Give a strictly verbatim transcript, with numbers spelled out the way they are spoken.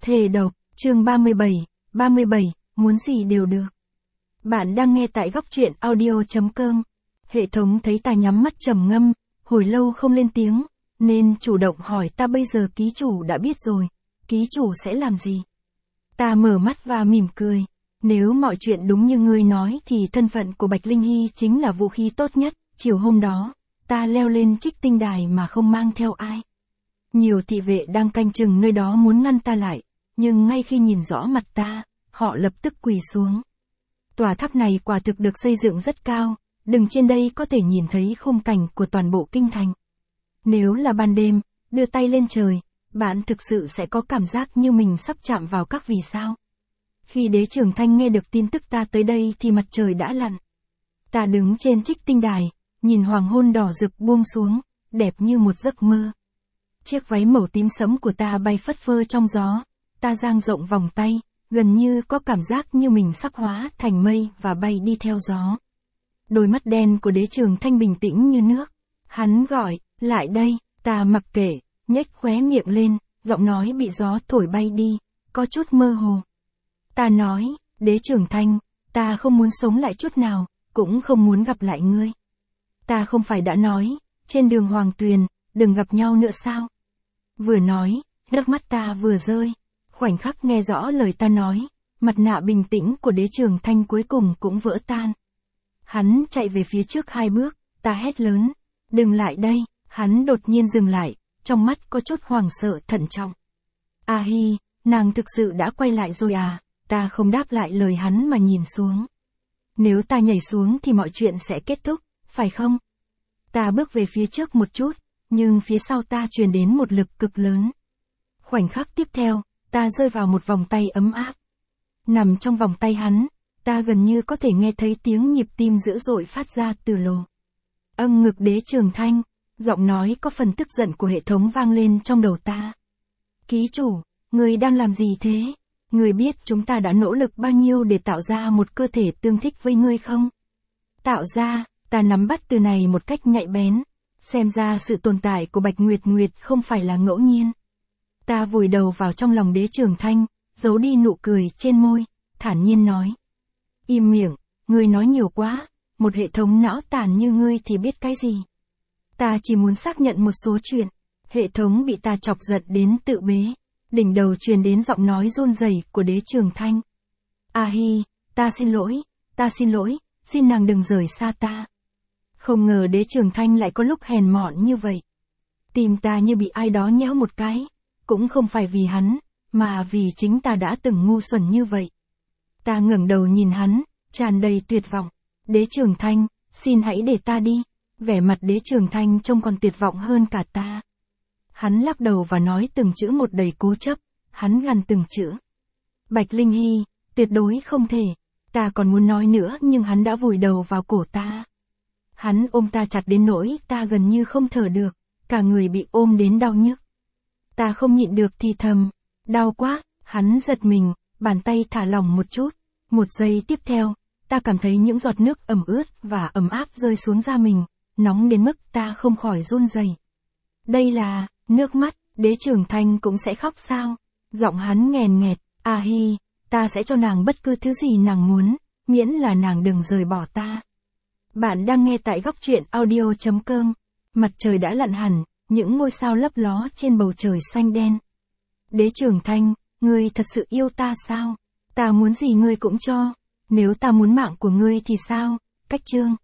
Thề độc, chương ba mươi bảy, ba mươi bảy, muốn gì đều được. Bạn đang nghe tại góc truyện audio.com. Hệ thống thấy ta nhắm mắt trầm ngâm, hồi lâu không lên tiếng, nên chủ động hỏi ta bây giờ ký chủ đã biết rồi, ký chủ sẽ làm gì? Ta mở mắt và mỉm cười. Nếu mọi chuyện đúng như ngươi nói thì thân phận của Bạch Linh Hy chính là vũ khí tốt nhất. Chiều hôm đó, ta leo lên Trích Tinh Đài mà không mang theo ai. Nhiều thị vệ đang canh chừng nơi đó muốn ngăn ta lại, nhưng ngay khi nhìn rõ mặt ta, họ lập tức quỳ xuống. Tòa tháp này quả thực được xây dựng rất cao, đứng trên đây có thể nhìn thấy khung cảnh của toàn bộ kinh thành. Nếu là ban đêm, đưa tay lên trời, bạn thực sự sẽ có cảm giác như mình sắp chạm vào các vì sao. Khi Đế Trường Thanh nghe được tin tức ta tới đây thì mặt trời đã lặn. Ta đứng trên Trích Tinh Đài, nhìn hoàng hôn đỏ rực buông xuống, đẹp như một giấc mơ. Chiếc váy màu tím sẫm của ta bay phất phơ trong gió, ta dang rộng vòng tay, gần như có cảm giác như mình sắp hóa thành mây và bay đi theo gió. Đôi mắt đen của Đế Trường Thanh bình tĩnh như nước. Hắn gọi, lại đây, ta mặc kệ, nhếch khóe miệng lên, giọng nói bị gió thổi bay đi, có chút mơ hồ. Ta nói, Đế Trường Thanh, ta không muốn sống lại chút nào, cũng không muốn gặp lại ngươi. Ta không phải đã nói, trên đường Hoàng Tuyền, đừng gặp nhau nữa sao? Vừa nói, nước mắt ta vừa rơi. Khoảnh khắc nghe rõ lời ta nói, mặt nạ bình tĩnh của Đế Trường Thanh cuối cùng cũng vỡ tan. Hắn chạy về phía trước hai bước, ta hét lớn, đừng lại đây. Hắn đột nhiên dừng lại, trong mắt có chút hoảng sợ thận trọng. A Hi, nàng thực sự đã quay lại rồi à? Ta không đáp lại lời hắn mà nhìn xuống. Nếu ta nhảy xuống thì mọi chuyện sẽ kết thúc, phải không? Ta bước về phía trước một chút, nhưng phía sau ta truyền đến một lực cực lớn. Khoảnh khắc tiếp theo, ta rơi vào một vòng tay ấm áp. Nằm trong vòng tay hắn, ta gần như có thể nghe thấy tiếng nhịp tim dữ dội phát ra từ lồ. Âng ngực Đế Trường Thanh, giọng nói có phần tức giận của hệ thống vang lên trong đầu ta. Ký chủ, người đang làm gì thế? Người biết chúng ta đã nỗ lực bao nhiêu để tạo ra một cơ thể tương thích với ngươi không? Tạo ra, ta nắm bắt từ này một cách nhạy bén. Xem ra sự tồn tại của Bạch Nguyệt Nguyệt không phải là ngẫu nhiên. Ta vùi đầu vào trong lòng Đế Trường Thanh, giấu đi nụ cười trên môi, thản nhiên nói. Im miệng, ngươi nói nhiều quá, một hệ thống não tàn như ngươi thì biết cái gì. Ta chỉ muốn xác nhận một số chuyện. Hệ thống bị ta chọc giận đến tự bế. Đỉnh đầu truyền đến giọng nói run rẩy của Đế Trường Thanh. A Hi, ta xin lỗi, ta xin lỗi, xin nàng đừng rời xa ta. Không ngờ Đế Trường Thanh lại có lúc hèn mọn như vậy. Tim ta như bị ai đó nhéo một cái, cũng không phải vì hắn, mà vì chính ta đã từng ngu xuẩn như vậy. Ta ngẩng đầu nhìn hắn, tràn đầy tuyệt vọng. Đế Trường Thanh, xin hãy để ta đi. Vẻ mặt Đế Trường Thanh trông còn tuyệt vọng hơn cả ta. Hắn lắc đầu và nói từng chữ một đầy cố chấp, hắn gằn từng chữ. Bạch Linh Hy, tuyệt đối không thể. Ta còn muốn nói nữa nhưng hắn đã vùi đầu vào cổ ta. Hắn ôm ta chặt đến nỗi ta gần như không thở được, cả người bị ôm đến đau nhức. Ta không nhịn được thì thầm, đau quá. Hắn giật mình, bàn tay thả lỏng một chút. Một giây tiếp theo, ta cảm thấy những giọt nước ẩm ướt và ấm áp rơi xuống da mình, nóng đến mức ta không khỏi run rẩy. Đây là nước mắt. Đế Trường Thanh cũng sẽ khóc sao? Giọng hắn nghèn nghẹt. A Hi, ta sẽ cho nàng bất cứ thứ gì nàng muốn, miễn là nàng đừng rời bỏ ta. Bạn đang nghe tại góc truyện audio.com. Mặt trời đã lặn hẳn, những ngôi sao lấp ló trên bầu trời xanh đen. Đế Trường Thanh, ngươi thật sự yêu ta sao? Ta muốn gì ngươi cũng cho. Nếu ta muốn mạng của ngươi thì sao? Cách chương.